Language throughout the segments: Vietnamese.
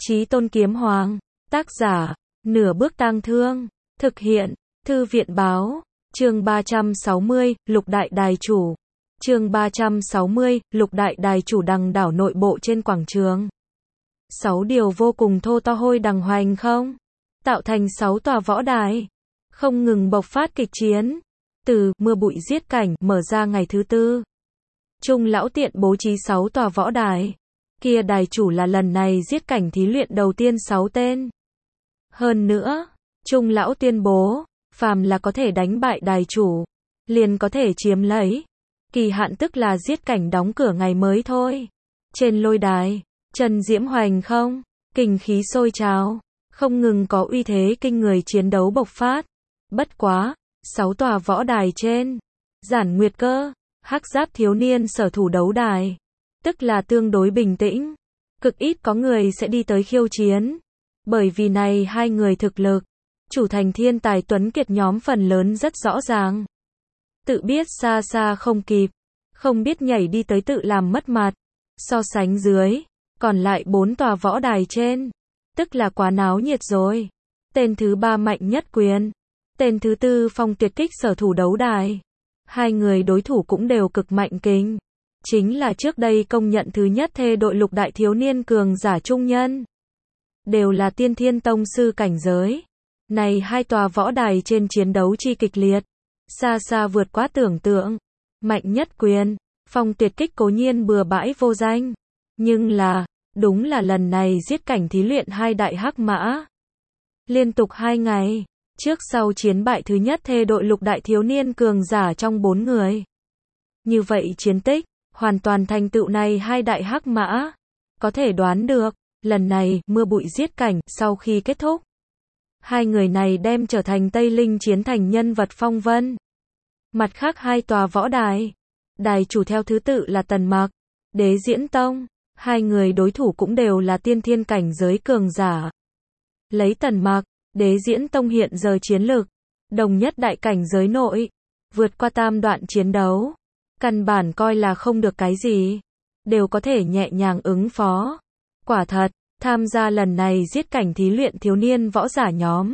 Chí Tôn Kiếm Hoàng. Tác giả, Nửa Bước Tang Thương. Thực hiện, Thư viện Báo. Chương 360, Lục Đại Đài Chủ. Chương 360, Lục Đại Đài Chủ đằng đảo nội bộ trên quảng trường. 6 điều vô cùng thô to hôi đằng hoành không? Tạo thành 6 tòa võ đài. Không ngừng bộc phát kịch chiến. Từ mưa bụi giết cảnh mở ra ngày thứ tư. Trung lão tiện bố trí 6 tòa võ đài. Kia đài chủ là lần này giết cảnh thí luyện đầu tiên 6 tên. Hơn nữa, Trung lão tuyên bố, phàm là có thể đánh bại đài chủ, liền có thể chiếm lấy. Kỳ hạn tức là giết cảnh đóng cửa ngày mới thôi. Trên lôi đài, Trần Diễm hoành không, kình khí sôi trào, không ngừng có uy thế kinh người chiến đấu bộc phát. Bất quá, 6 tòa võ đài trên, Giản Nguyệt Cơ, Hắc Giáp thiếu niên sở thủ đấu đài, tức là tương đối bình tĩnh, cực ít có người sẽ đi tới khiêu chiến. Bởi vì này hai người thực lực, chủ thành thiên tài tuấn kiệt nhóm phần lớn rất rõ ràng. Tự biết xa xa không kịp, không biết nhảy đi tới tự làm mất mặt. So sánh dưới, còn lại 4 tòa võ đài trên, tức là quá náo nhiệt rồi. Tên thứ 3 Mạnh Nhất Quyền, tên thứ 4 Phong Tuyệt Kích sở thủ đấu đài. Hai người đối thủ cũng đều cực mạnh kinh. Chính là trước đây công nhận thứ nhất thê đội lục đại thiếu niên cường giả trung nhân. Đều là tiên thiên tông sư cảnh giới. Này hai tòa võ đài trên chiến đấu chi kịch liệt. Xa xa vượt quá tưởng tượng. Mạnh Nhất Quyền, Phong Tuyệt Kích cố nhiên bừa bãi vô danh. Nhưng là, đúng là lần này giết cảnh thí luyện hai đại hắc mã. Liên tục 2 ngày, trước sau chiến bại thứ nhất thê đội lục đại thiếu niên cường giả trong 4 người. Như vậy chiến tích, hoàn toàn thành tựu này hai đại hắc mã. Có thể đoán được, lần này, mưa bụi giết cảnh, sau khi kết thúc. Hai người này đem trở thành Tây Linh chiến thành nhân vật phong vân. Mặt khác hai tòa võ đài. Đài chủ theo thứ tự là Tần Mặc, Đế Diễn Tông. Hai người đối thủ cũng đều là tiên thiên cảnh giới cường giả. Lấy Tần Mặc, Đế Diễn Tông hiện giờ chiến lực, đồng nhất đại cảnh giới nội. Vượt qua tam đoạn chiến đấu. Căn bản coi là không được cái gì. Đều có thể nhẹ nhàng ứng phó. Quả thật, tham gia lần này giết cảnh thí luyện thiếu niên võ giả nhóm.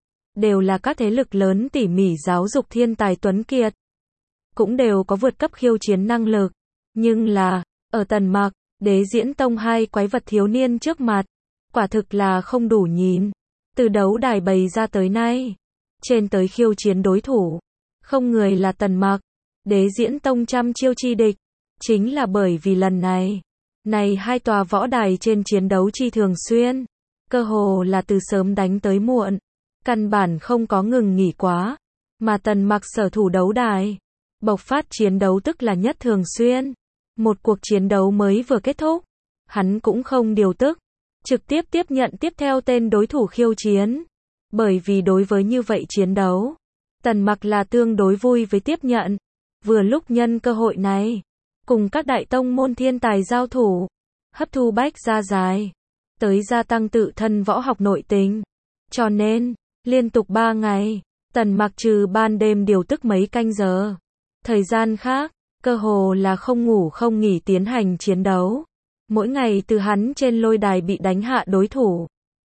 Đều là các thế lực lớn tỉ mỉ giáo dục thiên tài tuấn kiệt. Cũng đều có vượt cấp khiêu chiến năng lực. Nhưng là, ở Tần Mặc, Đế Diễn Tông hai quái vật thiếu niên trước mặt. Quả thực là không đủ nhìn. Từ đấu đài bày ra tới nay. Trên tới khiêu chiến đối thủ. Không người là Tần Mặc, Đế Diễn Tông trăm chiêu chi địch. Chính là bởi vì lần này. Này hai tòa võ đài trên chiến đấu chi thường xuyên. Cơ hồ là từ sớm đánh tới muộn. Căn bản không có ngừng nghỉ quá. Mà Tần Mặc sở thủ đấu đài. Bộc phát chiến đấu tức là nhất thường xuyên. Một cuộc chiến đấu mới vừa kết thúc. Hắn cũng không điều tức. Trực tiếp tiếp nhận tiếp theo tên đối thủ khiêu chiến. Bởi vì đối với như vậy chiến đấu, Tần Mặc là tương đối vui với tiếp nhận. Vừa lúc nhân cơ hội này, cùng các đại tông môn thiên tài giao thủ, hấp thu bách gia dài, tới gia tăng tự thân võ học nội tình. Cho nên, liên tục 3 ngày, Tần Mặc trừ ban đêm điều tức mấy canh giờ. Thời gian khác, cơ hồ là không ngủ không nghỉ tiến hành chiến đấu. Mỗi ngày từ hắn trên lôi đài bị đánh hạ đối thủ.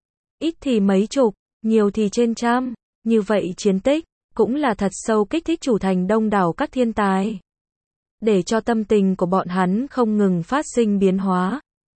Ít thì mấy chục, nhiều thì trên trăm. Như vậy chiến tích, cũng là thật sâu kích thích chủ thành đông đảo các thiên tài. Để cho tâm tình của bọn hắn không ngừng phát sinh biến hóa.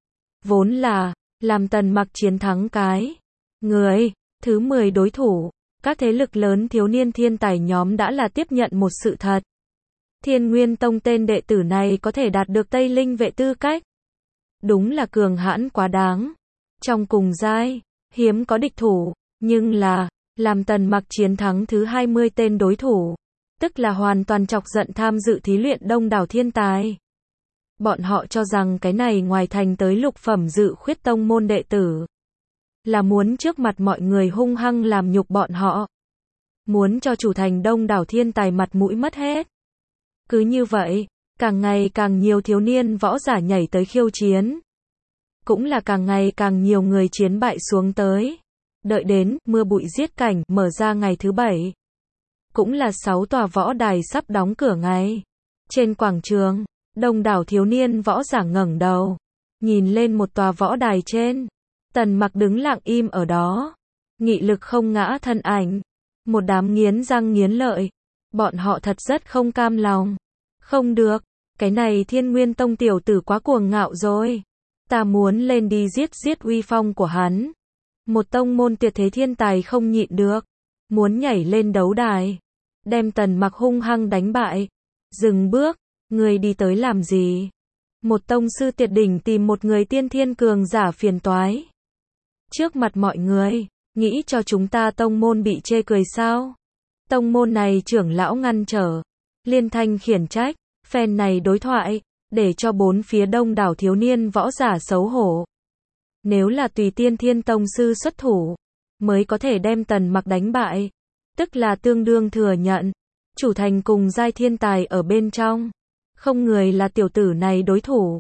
Vốn là, làm Tần Mặc chiến thắng cái người thứ 10 đối thủ. Các thế lực lớn thiếu niên thiên tài nhóm đã là tiếp nhận một sự thật. Thiên Nguyên Tông tên đệ tử này có thể đạt được Tây Linh vệ tư cách. Đúng là cường hãn quá đáng. Trong cùng giai, hiếm có địch thủ. Nhưng là, làm Tần Mặc chiến thắng thứ 20 tên đối thủ. Tức là hoàn toàn chọc giận tham dự thí luyện đông đảo thiên tài. Bọn họ cho rằng cái này ngoài thành tới lục phẩm dự khuyết tông môn đệ tử. Là muốn trước mặt mọi người hung hăng làm nhục bọn họ. Muốn cho chủ thành đông đảo thiên tài mặt mũi mất hết. Cứ như vậy, càng ngày càng nhiều thiếu niên võ giả nhảy tới khiêu chiến. Cũng là càng ngày càng nhiều người chiến bại xuống tới. Đợi đến, mưa bụi giết cảnh, mở ra ngày thứ 7. Cũng là 6 tòa võ đài sắp đóng cửa ngày. Trên quảng trường, đông đảo thiếu niên võ giả ngẩng đầu. Nhìn lên một tòa võ đài trên. Tần Mặc đứng lặng im ở đó, nghị lực không ngã thân ảnh, một đám nghiến răng nghiến lợi, bọn họ thật rất không cam lòng. Không được, cái này Thiên Nguyên Tông tiểu tử quá cuồng ngạo rồi. Ta muốn lên đi giết giết uy phong của hắn. Một tông môn tuyệt thế thiên tài không nhịn được, muốn nhảy lên đấu đài, đem Tần Mặc hung hăng đánh bại. Dừng bước, người đi tới làm gì? Một tông sư tuyệt đỉnh tìm một người tiên thiên cường giả phiền toái. Trước mặt mọi người, nghĩ cho chúng ta tông môn bị chê cười sao? Tông môn này trưởng lão ngăn trở, liên thanh khiển trách, phen này đối thoại, để cho bốn phía đông đảo thiếu niên võ giả xấu hổ. Nếu là tùy tiên thiên tông sư xuất thủ, mới có thể đem Tần Mặc đánh bại, tức là tương đương thừa nhận, chủ thành cùng giai thiên tài ở bên trong, không người là tiểu tử này đối thủ.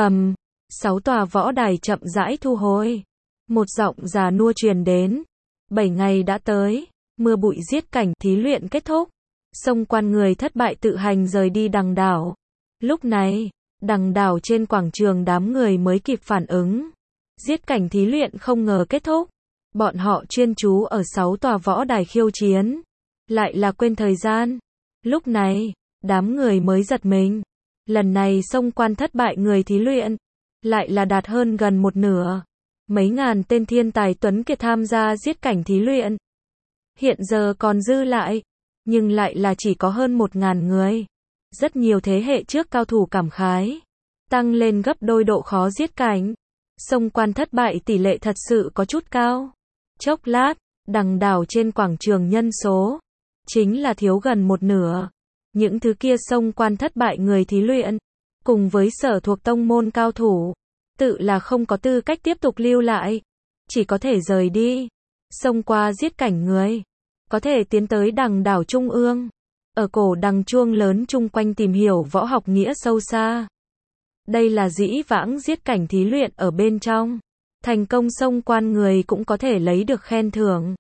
6 tòa võ đài chậm rãi thu hồi. Một giọng già nua truyền đến. 7 ngày đã tới, mưa bụi giết cảnh thí luyện kết thúc. Sông quan người thất bại tự hành rời đi đằng đảo. Lúc này, đằng đảo trên quảng trường đám người mới kịp phản ứng. Giết cảnh thí luyện không ngờ kết thúc. Bọn họ chuyên chú ở 6 tòa võ đài khiêu chiến. Lại là quên thời gian. Lúc này, đám người mới giật mình. Lần này sông quan thất bại người thí luyện. Lại là đạt hơn gần một nửa. Mấy ngàn tên thiên tài tuấn kiệt tham gia giết cảnh thí luyện. Hiện giờ còn dư lại. Nhưng lại là chỉ có hơn 1.000 người. Rất nhiều thế hệ trước cao thủ cảm khái. Tăng lên gấp đôi độ khó giết cảnh. Sông quan thất bại tỷ lệ thật sự có chút cao. Chốc lát, đằng đảo trên quảng trường nhân số. Chính là thiếu gần một nửa. Những thứ kia sông quan thất bại người thí luyện. Cùng với sở thuộc tông môn cao thủ. Tự là không có tư cách tiếp tục lưu lại. Chỉ có thể rời đi. Xông qua giết cảnh người. Có thể tiến tới đằng đảo trung ương. Ở cổ đằng chuông lớn chung quanh tìm hiểu võ học nghĩa sâu xa. Đây là dĩ vãng giết cảnh thí luyện ở bên trong. Thành công xông quan người cũng có thể lấy được khen thưởng.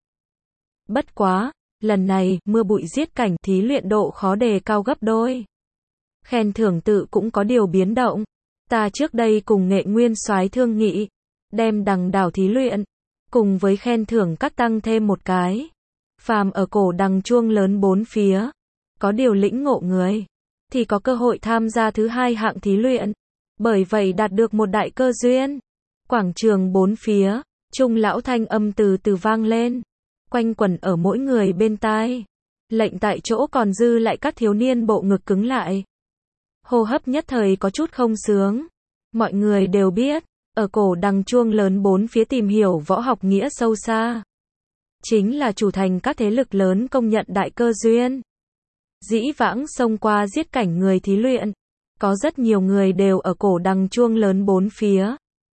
Bất quá, lần này, mưa bụi giết cảnh thí luyện độ khó đề cao gấp đôi. Khen thưởng tự cũng có điều biến động. Ta trước đây cùng Nghệ Nguyên soái thương nghị, đem đằng đảo thí luyện, cùng với khen thưởng các tăng thêm một cái. Phàm ở cổ đằng chuông lớn bốn phía, có điều lĩnh ngộ người, thì có cơ hội tham gia thứ hai hạng thí luyện. Bởi vậy đạt được một đại cơ duyên. Quảng trường bốn phía, trung lão thanh âm từ từ vang lên, quanh quẩn ở mỗi người bên tai. Lệnh tại chỗ còn dư lại các thiếu niên bộ ngực cứng lại. Hô hấp nhất thời có chút không sướng. Mọi người đều biết, ở cổ đằng chuông lớn bốn phía tìm hiểu võ học nghĩa sâu xa. Chính là chủ thành các thế lực lớn công nhận đại cơ duyên. Dĩ vãng xông qua giết cảnh người thí luyện. Có rất nhiều người đều ở cổ đằng chuông lớn bốn phía.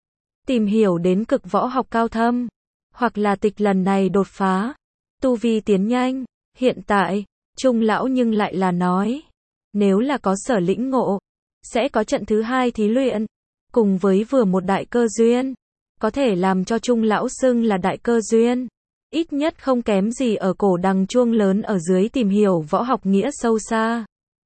Tìm hiểu đến cực võ học cao thâm. Hoặc là tịch lần này đột phá. Tu vi tiến nhanh. Hiện tại, trung lão nhưng lại là nói. Nếu là có sở lĩnh ngộ, sẽ có trận thứ hai thí luyện, cùng với vừa một đại cơ duyên, có thể làm cho trung lão xưng là đại cơ duyên, ít nhất không kém gì ở cổ đằng chuông lớn ở dưới tìm hiểu võ học nghĩa sâu xa.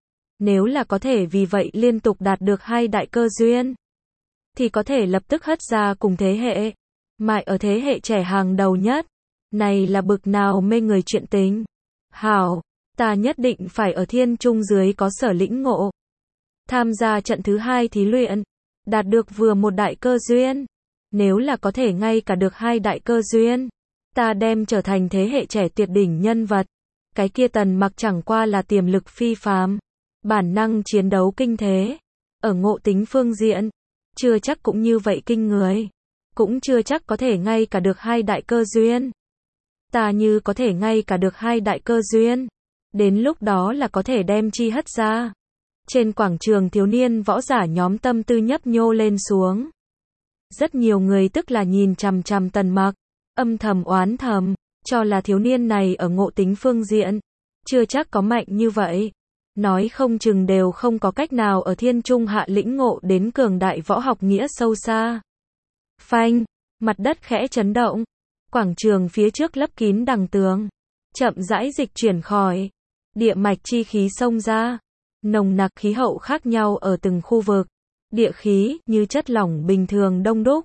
Nếu là có thể vì vậy liên tục đạt được hai đại cơ duyên, thì có thể lập tức hất ra cùng thế hệ, mại ở thế hệ trẻ hàng đầu nhất. Này là bực nào mê người chuyện tình. Hảo, ta nhất định phải ở thiên trung dưới có sở lĩnh ngộ. Tham gia trận thứ hai thí luyện, đạt được vừa một đại cơ duyên. Nếu là có thể ngay cả được hai đại cơ duyên, ta đem trở thành thế hệ trẻ tuyệt đỉnh nhân vật. Cái kia Tần Mặc chẳng qua là tiềm lực phi phàm, bản năng chiến đấu kinh thế. Ở ngộ tính phương diện, chưa chắc cũng như vậy kinh người. Cũng chưa chắc có thể ngay cả được hai đại cơ duyên. Ta như có thể ngay cả được hai đại cơ duyên. Đến lúc đó là có thể đem chi hất ra. Trên quảng trường thiếu niên võ giả nhóm tâm tư nhấp nhô lên xuống. Rất nhiều người tức là nhìn chằm chằm Tần Mặc, âm thầm oán thầm, cho là thiếu niên này ở ngộ tính phương diện, chưa chắc có mạnh như vậy. Nói không chừng đều không có cách nào ở thiên trung hạ lĩnh ngộ đến cường đại võ học nghĩa sâu xa. Phanh, mặt đất khẽ chấn động, quảng trường phía trước lấp kín đằng tường, chậm rãi dịch chuyển khỏi, địa mạch chi khí xông ra, nồng nặc khí hậu khác nhau ở từng khu vực, địa khí như chất lỏng bình thường đông đúc,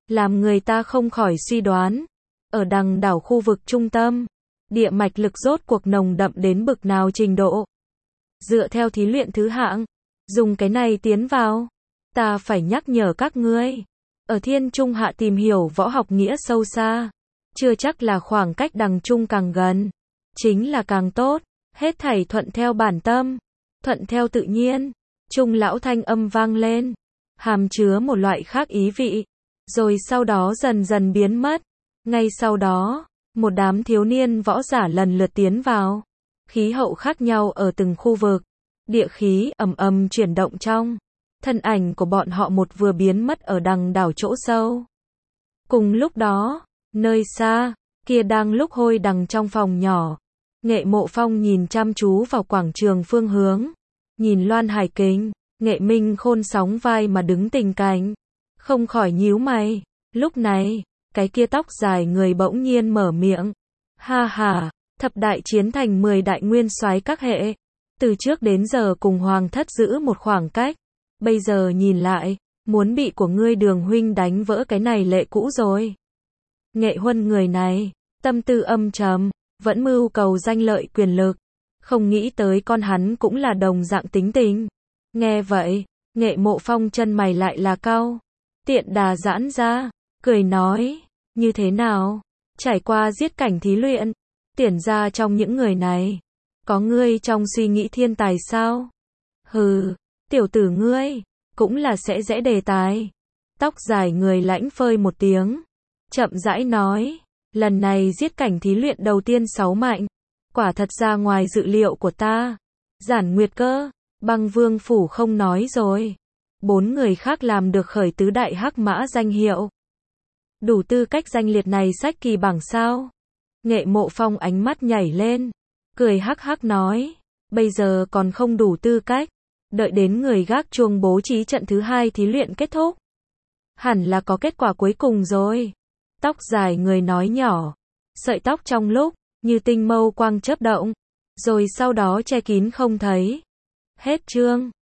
làm người ta không khỏi suy đoán. Ở đằng đảo khu vực trung tâm, địa mạch lực rốt cuộc nồng đậm đến bực nào trình độ. Dựa theo thí luyện thứ hạng, dùng cái này tiến vào. Ta phải nhắc nhở các ngươi, ở thiên trung hạ tìm hiểu võ học nghĩa sâu xa, chưa chắc là khoảng cách đằng trung càng gần, chính là càng tốt, hết thảy thuận theo bản tâm, thuận theo tự nhiên. Trung lão thanh âm vang lên, hàm chứa một loại khác ý vị, rồi sau đó dần dần biến mất. Ngay sau đó, một đám thiếu niên võ giả lần lượt tiến vào, khí hậu khác nhau ở từng khu vực, địa khí ầm ầm chuyển động trong. Thân ảnh của bọn họ một vừa biến mất ở đằng đảo chỗ sâu. Cùng lúc đó, nơi xa, kia đang lúc hôi đằng trong phòng nhỏ, Nghệ Mộ Phong nhìn chăm chú vào quảng trường phương hướng, nhìn Loan Hải Kình, Nghệ Minh Khôn sóng vai mà đứng tình cảnh, không khỏi nhíu mày. Lúc này, cái kia tóc dài người bỗng nhiên mở miệng, ha ha, thập đại chiến thành 10 đại nguyên soái các hệ, từ trước đến giờ cùng hoàng thất giữ một khoảng cách. Bây giờ nhìn lại, muốn bị của ngươi Đường huynh đánh vỡ cái này lệ cũ rồi. Nghệ Huân người này, tâm tư âm trầm, vẫn mưu cầu danh lợi quyền lực, không nghĩ tới con hắn cũng là đồng dạng tính tình. Nghe vậy, Nghệ Mộ Phong chân mày lại là cau, tiện đà giãn ra, cười nói, như thế nào? Trải qua giết cảnh thí luyện, Tiễn ra trong những người này, có ngươi trong suy nghĩ thiên tài sao? Hừ. Tiểu tử ngươi, cũng là sẽ dễ đề tài. Tóc dài người lãnh phơi một tiếng, chậm rãi nói, lần này giết cảnh thí luyện đầu tiên 6 mạnh, quả thật ra ngoài dự liệu của ta. Giản Nguyệt Cơ, Băng Vương phủ không nói rồi, 4 người khác làm được khởi tứ đại hắc mã danh hiệu. Đủ tư cách danh liệt này sách kỳ bảng sao? Nghệ Mộ Phong ánh mắt nhảy lên, cười hắc hắc nói, bây giờ còn không đủ tư cách. Đợi đến người gác chuông bố trí trận thứ 2 thí luyện kết thúc, hẳn là có kết quả cuối cùng rồi. Tóc dài người nói nhỏ, sợi tóc trong lúc như tinh mâu quang chớp động, rồi sau đó che kín không thấy. Hết chương.